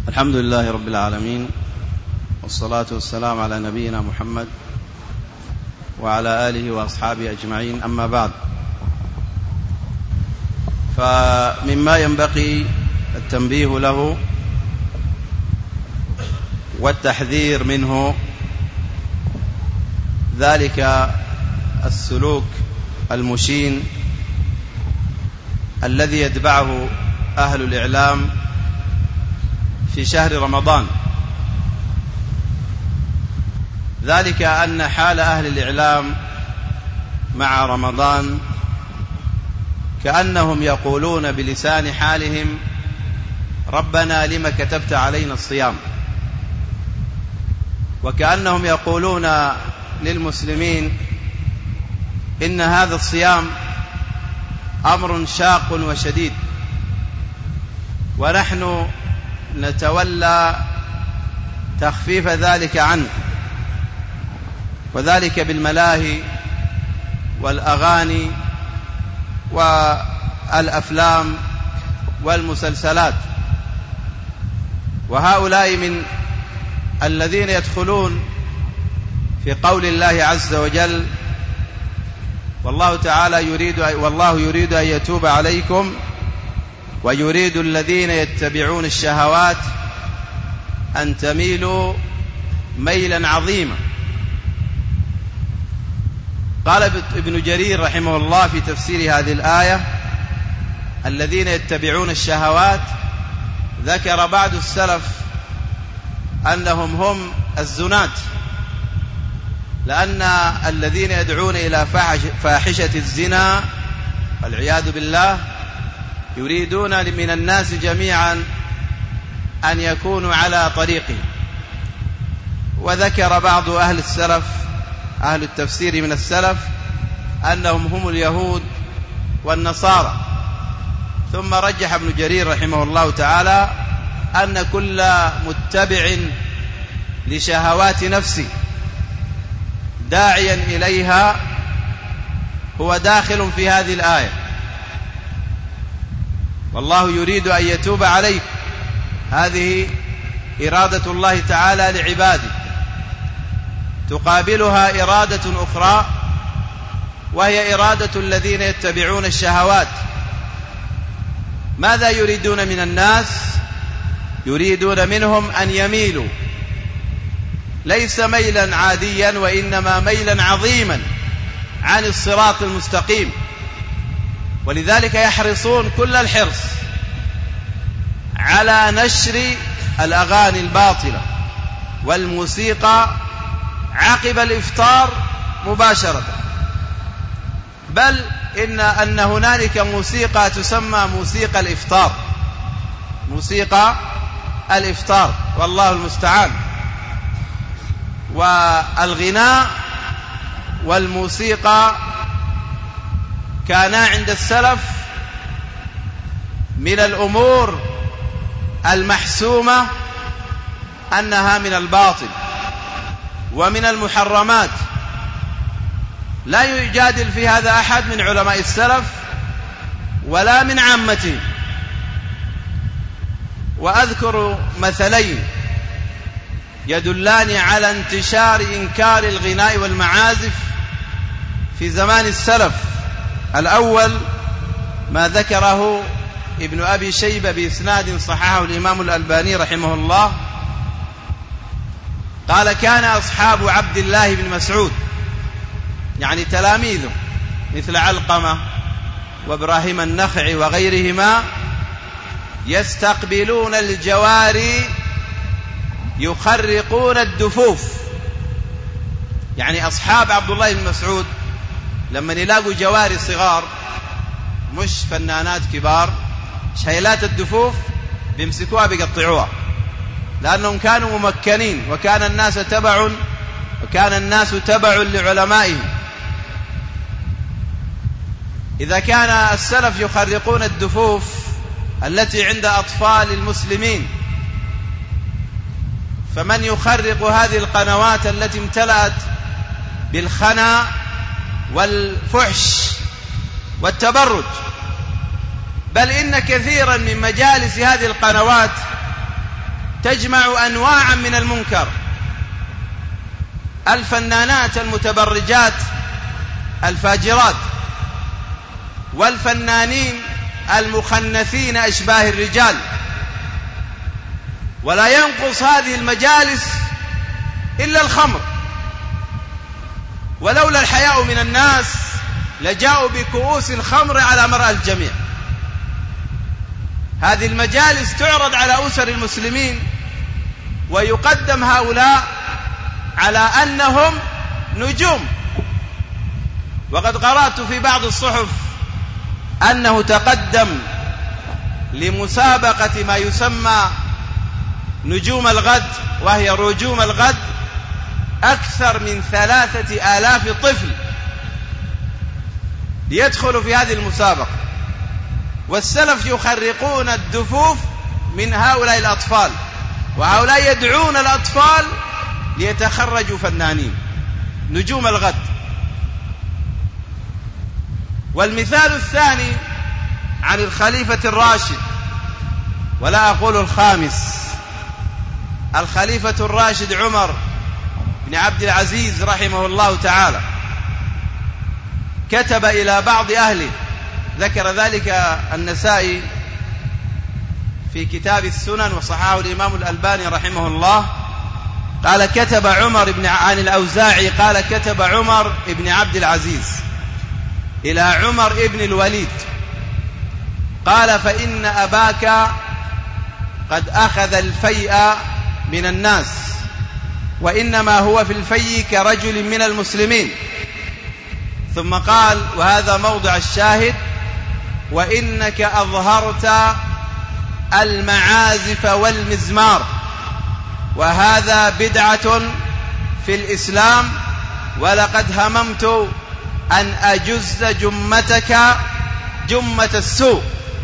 الحمد لله رب العالمين، والصلاة والسلام على نبينا محمد وعلى آله وأصحابه أجمعين. أما بعد، فمما ينبغي التنبيه له والتحذير منه ذلك السلوك المشين الذي يتبعه أهل الإعلام في شهر رمضان، ذلك أن حال أهل الإعلام مع رمضان كأنهم يقولون بلسان حالهم: ربنا لم كتبت علينا الصيام، وكأنهم يقولون للمسلمين إن هذا الصيام أمر شاق وشديد، ونحن نتولى تخفيف ذلك عنه، وذلك بالملاهي والأغاني والأفلام والمسلسلات. وهؤلاء من الذين يدخلون في قول الله عز وجل: والله يريد أن يتوب عليكم ويريد الذين يتبعون الشهوات أن تميلوا ميلا عظيما. قال ابن جرير رحمه الله في تفسير هذه الآية: الذين يتبعون الشهوات، ذكر بعض السلف أنهم هم الزنات، لأن الذين يدعون إلى فاحشة الزنا والعياذ بالله يريدون من الناس جميعا أن يكونوا على طريقه. وذكر بعض أهل السلف، أهل التفسير من السلف، أنهم هم اليهود والنصارى. ثم رجح ابن جرير رحمه الله تعالى أن كل متبع لشهوات نفسه داعيا إليها هو داخل في هذه الآية. والله يريد أن يتوب عليكم، هذه إرادة الله تعالى لعباده، تقابلها إرادة أخرى وهي إرادة الذين يتبعون الشهوات. ماذا يريدون من الناس؟ يريدون منهم أن يميلوا، ليس ميلا عاديا وإنما ميلا عظيما عن الصراط المستقيم. ولذلك يحرصون كل الحرص على نشر الأغاني الباطلة والموسيقى عقب الإفطار مباشرة، بل إن هنالك موسيقى تسمى موسيقى الإفطار، موسيقى الإفطار، والله المستعان. والغناء والموسيقى كانا عند السلف من الأمور المحسومة أنها من الباطل ومن المحرمات، لا يجادل في هذا أحد من علماء السلف ولا من عامته. وأذكر مثلين يدلان على انتشار إنكار الغناء والمعازف في زمان السلف. الأول ما ذكره ابن أبي شيبة بإسناد صححه الإمام الألباني رحمه الله، قال: كان أصحاب عبد الله بن مسعود، يعني تلاميذه مثل علقمة وإبراهيم النخعي وغيرهما، يستقبلون الجواري يخرقون الدفوف. يعني أصحاب عبد الله بن مسعود لما يلاقوا جواري صغار مش فنانات كبار، شيلات الدفوف بيمسكوها بيقطعوها، لأنهم كانوا ممكنين، وكان الناس تبع لعلمائهم. إذا كان السلف يخرقون الدفوف التي عند أطفال المسلمين، فمن يخرق هذه القنوات التي امتلأت بالخنا والفحش والتبرج؟ بل إن كثيرا من مجالس هذه القنوات تجمع أنواعا من المنكر: الفنانات المتبرجات الفاجرات، والفنانين المخنثين أشباه الرجال. ولا ينقص هذه المجالس إلا الخمر، ولولا الحياء من الناس لجاءوا بكؤوس الخمر على مرأى الجميع. هذه المجالس تعرض على أسر المسلمين، ويقدم هؤلاء على أنهم نجوم. وقد قرأت في بعض الصحف أنه تقدم لمسابقة ما يسمى نجوم الغد، وهي رجوم الغد، أكثر من 3000 طفل ليدخلوا في هذه المسابقة، والسلف يخرقون الدفوف من هؤلاء الأطفال، وهؤلاء يدعون الأطفال ليتخرجوا فنانين نجوم الغد. والمثال الثاني عن الخليفة الراشد، ولا أقول الخامس، الخليفة الراشد عمر بن عبد العزيز رحمه الله تعالى، كتب إلى بعض أهله، ذكر ذلك النسائي في كتاب السنن وصححه الإمام الألباني رحمه الله، قال كتب عمر عن الأوزاعي قال كتب عمر بن عبد العزيز إلى عمر بن الوليد قال: فإن أباك قد أخذ الفيء من الناس، وإنما هو في الفيء كرجل من المسلمين. ثم قال، وهذا موضع الشاهد: وإنك أظهرت المعازف والمزمار، وهذا بدعة في الإسلام، ولقد هممت أن أجز جمتك جمة السوء.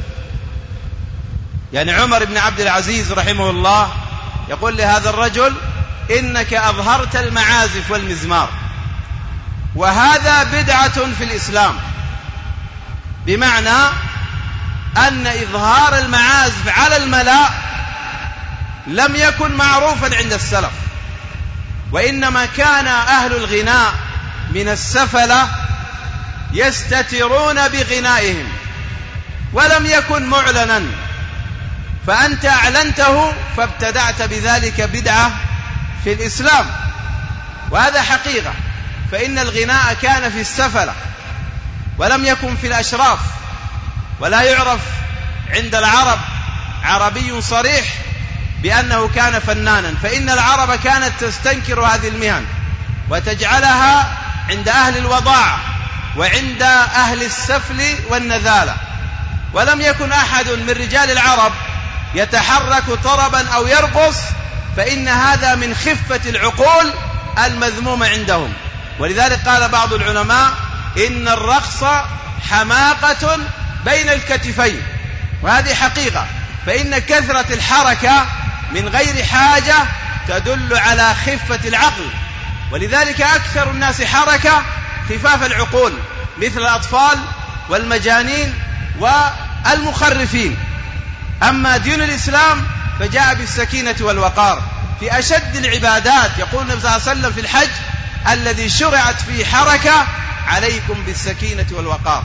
يعني عمر بن عبد العزيز رحمه الله يقول لهذا الرجل: إنك أظهرت المعازف والمزمار، وهذا بدعة في الإسلام، بمعنى أن إظهار المعازف على الملأ لم يكن معروفا عند السلف، وإنما كان أهل الغناء من السفلة يستترون بغنائهم، ولم يكن معلنا، فأنت أعلنته فابتدعت بذلك بدعة في الإسلام، وهذا حقيقة. فإن الغناء كان في السفلة ولم يكن في الأشراف، ولا يعرف عند العرب عربي صريح بأنه كان فنانا، فإن العرب كانت تستنكر هذه المهن وتجعلها عند أهل الوضاعة وعند أهل السفل والنذالة، ولم يكن أحد من رجال العرب يتحرك طربا أو يرقص، فإن هذا من خفة العقول المذمومة عندهم. ولذلك قال بعض العلماء: إن الرقص حماقة بين الكتفين، وهذه حقيقة، فإن كثرة الحركة من غير حاجة تدل على خفة العقل، ولذلك أكثر الناس حركة خفاف العقول، مثل الأطفال والمجانين والمخرفين. أما دين الإسلام فجاء بالسكينة والوقار في أشد العبادات. يقول النبي صلى الله عليه وسلم في الحج: الذي شرعت فيه حركة عليكم بالسكينة والوقار.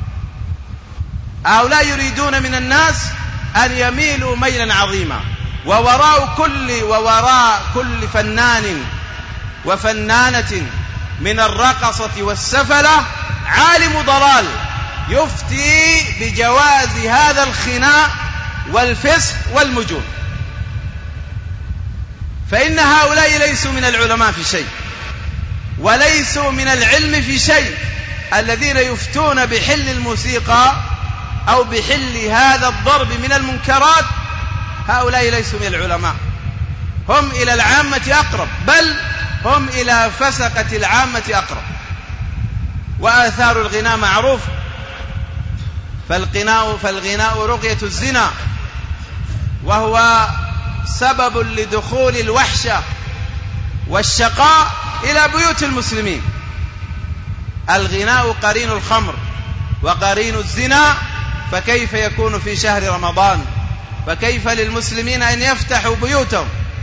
هؤلاء يريدون من الناس أن يميلوا ميلا عظيما، ووراء كل فنان وفنانة من الرقصة والسفلة عالم ضلال يفتي بجواز هذا الخناء والفسق والمجون، فإن هؤلاء ليسوا من العلماء في شيء، وليسوا من العلم في شيء. الذين يفتون بحل الموسيقى أو بحل هذا الضرب من المنكرات هؤلاء ليسوا من العلماء، هم إلى العامة أقرب، بل هم إلى فسقة العامة أقرب. وآثار الغناء معروف، فالغناء رقية الزنا، وهو سبب لدخول الوحشة والشقاء إلى بيوت المسلمين. الغناء قرين الخمر وقرين الزنا، فكيف يكون في شهر رمضان فكيف للمسلمين أن يفتحوا بيوتهم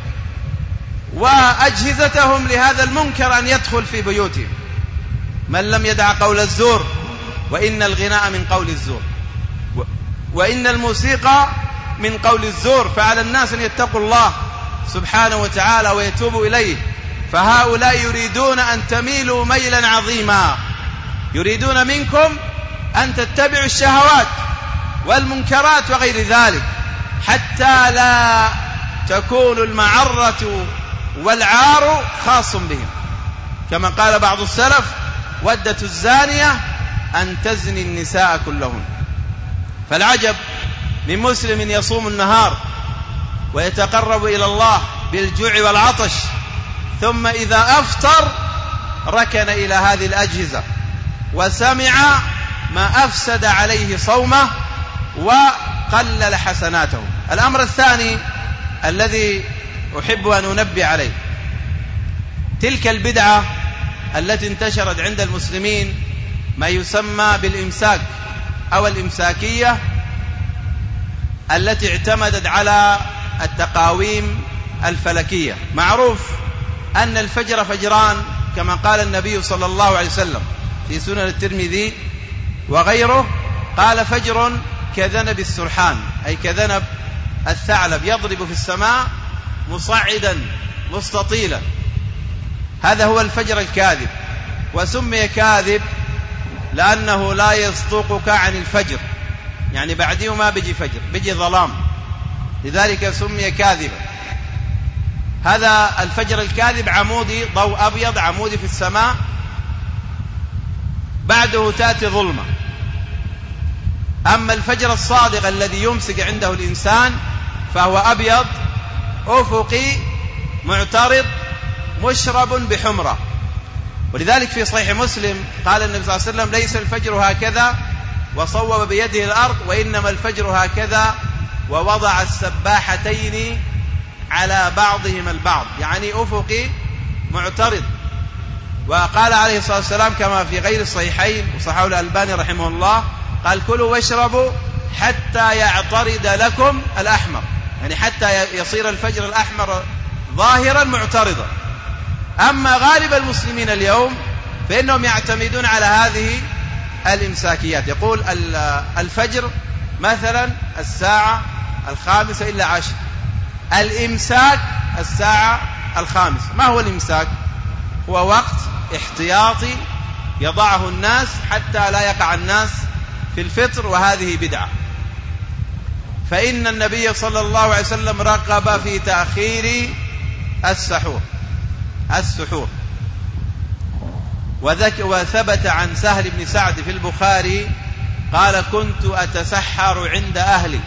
وأجهزتهم لهذا المنكر أن يدخل في بيوتهم؟ من لم يدع قول الزور، وإن الغناء من قول الزور، وإن الموسيقى من قول الزور، فعلى الناس أن يتقوا الله سبحانه وتعالى ويتوبوا إليه. فهؤلاء يريدون أن تميلوا ميلا عظيما، يريدون منكم أن تتبعوا الشهوات والمنكرات وغير ذلك، حتى لا تكون المعرة والعار خاص بهم، كما قال بعض السلف: ودت الزانية أن تزني النساء كلهن. فالعجب من مسلم يصوم النهار ويتقرب إلى الله بالجوع والعطش، ثم إذا أفطر ركن إلى هذه الأجهزة وسمع ما أفسد عليه صومه وقلل حسناته. الأمر الثاني الذي أحب أن أنبه عليه، تلك البدعة التي انتشرت عند المسلمين، ما يسمى بالإمساك أو الإمساكية، التي اعتمدت على التقاويم الفلكية. معروف أن الفجر فجران، كما قال النبي صلى الله عليه وسلم في سنن الترمذي وغيره، قال: فجر كذنب السرحان، أي كذنب الثعلب يضرب في السماء مصعدا مستطيلا. هذا هو الفجر الكاذب، وسمي كاذب لأنه لا يصدقك عن الفجر، يعني بعده ما بيجي فجر، بيجي ظلام، لذلك سمي كاذبا. هذا الفجر الكاذب عمودي، ضوء أبيض عمودي في السماء، بعده تأتي ظلمة. أما الفجر الصادق الذي يمسك عنده الإنسان فهو أبيض أفقي معترض مشرب بحمرة. ولذلك في صحيح مسلم قال النبي صلى الله عليه وسلم: ليس الفجر هكذا وصوب بيده الأرض، وإنما الفجر هكذا ووضع السباحتين على بعضهما البعض، يعني أفقي معترض. وقال عليه الصلاة والسلام كما في غير الصحيحين وصححه الألباني رحمه الله، قال: كلوا واشربوا حتى يعترض لكم الأحمر، يعني حتى يصير الفجر الأحمر ظاهرا معترضا. أما غالب المسلمين اليوم فإنهم يعتمدون على هذه الإمساكيات. يقول الفجر مثلا الساعة 5:50، الإمساك الساعة 5. ما هو الإمساك؟ هو وقت احتياطي يضعه الناس حتى لا يقع الناس في الفطر، وهذه بدعة. فإن النبي صلى الله عليه وسلم رغب في تأخير السحور، وثبت عن سهل بن سعد في البخاري قال: كنت أتسحر عند أهلي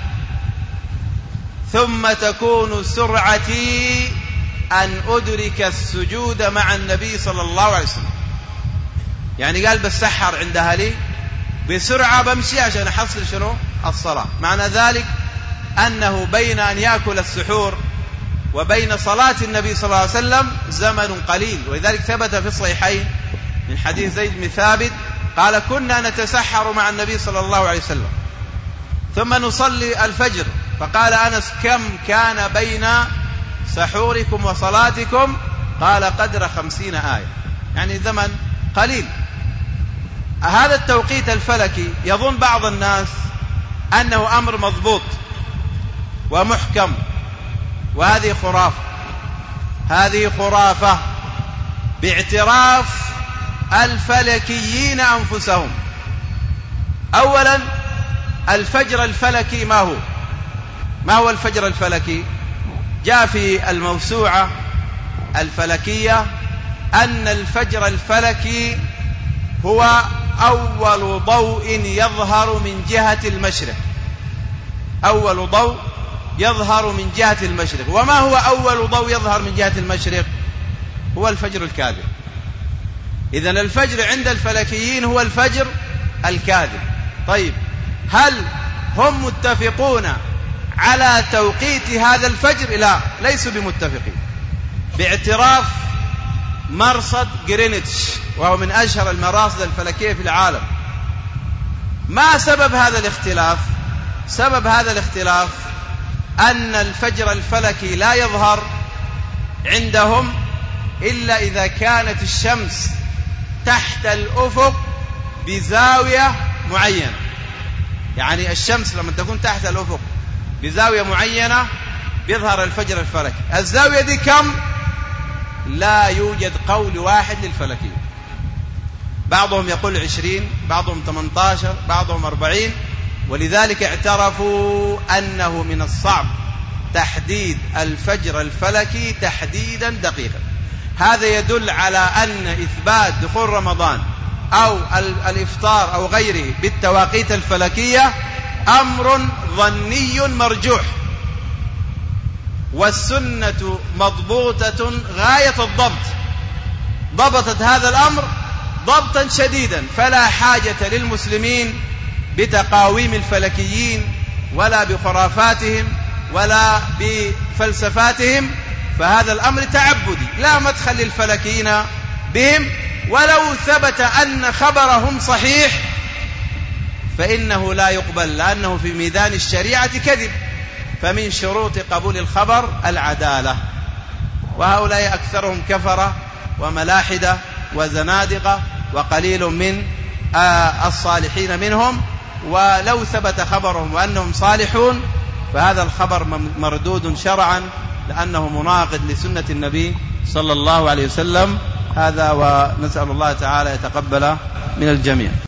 ثم تكون سرعتي أن أدرك السجود مع النبي صلى الله عليه وسلم. يعني قال بسحر عند أهلي بسرعة، بمشي عشان أحصل شنو؟ الصلاة. معنى ذلك أنه بين أن يأكل السحور وبين صلاة النبي صلى الله عليه وسلم زمن قليل. ولذلك ثبت في الصحيحين من حديث زيد بن ثابت قال: كنا نتسحر مع النبي صلى الله عليه وسلم ثم نصلي الفجر، فقال أنس: كم كان بين سحوركم وصلاتكم؟ قال: قدر 50 آية، يعني زمن قليل. هذا التوقيت الفلكي يظن بعض الناس أنه أمر مضبوط ومحكم، وهذه خرافة، هذه خرافة باعتراف الفلكيين أنفسهم. أولا، الفجر الفلكي ما هو الفجر الفلكي؟ جاء في الموسوعة الفلكية أن الفجر الفلكي هو أول ضوء يظهر من جهة المشرق، أول ضوء يظهر من جهة المشرق. وما هو أول ضوء يظهر من جهة المشرق؟ هو الفجر الكاذب. إذن الفجر عند الفلكيين هو الفجر الكاذب. طيب، هل هم متفقون على توقيت هذا الفجر؟ لا، ليسوا بمتفقين، باعتراف مرصد غرينتش، وهو من أشهر المراصد الفلكية في العالم. ما سبب هذا الاختلاف؟ سبب هذا الاختلاف أن الفجر الفلكي لا يظهر عندهم إلا إذا كانت الشمس تحت الأفق بزاوية معينة. يعني الشمس لما تكون تحت الأفق بزاوية معينة بيظهر الفجر الفلكي. الزاوية دي كم؟ لا يوجد قول واحد للفلكي، بعضهم يقول 20، بعضهم 18، بعضهم 40، ولذلك اعترفوا أنه من الصعب تحديد الفجر الفلكي تحديدا دقيقا. هذا يدل على أن إثبات دخول رمضان أو الإفطار أو غيره بالتواقيت الفلكية أمر ظني مرجوح، والسنة مضبوطة غاية الضبط، ضبطت هذا الأمر ضبطا شديدا، فلا حاجة للمسلمين بتقاويم الفلكيين ولا بخرافاتهم ولا بفلسفاتهم، فهذا الأمر تعبدي لا مدخل للفلكيين بهم، ولو ثبت أن خبرهم صحيح فإنه لا يقبل، لأنه في ميدان الشريعة كذب، فمن شروط قبول الخبر العدالة. وهؤلاء أكثرهم كفرة وملاحدة وزنادقة، وقليل من الصالحين منهم، ولو ثبت خبرهم وأنهم صالحون فهذا الخبر مردود شرعا، لأنه مناقض لسنة النبي صلى الله عليه وسلم. هذا، ونسأل الله تعالى يتقبل من الجميع.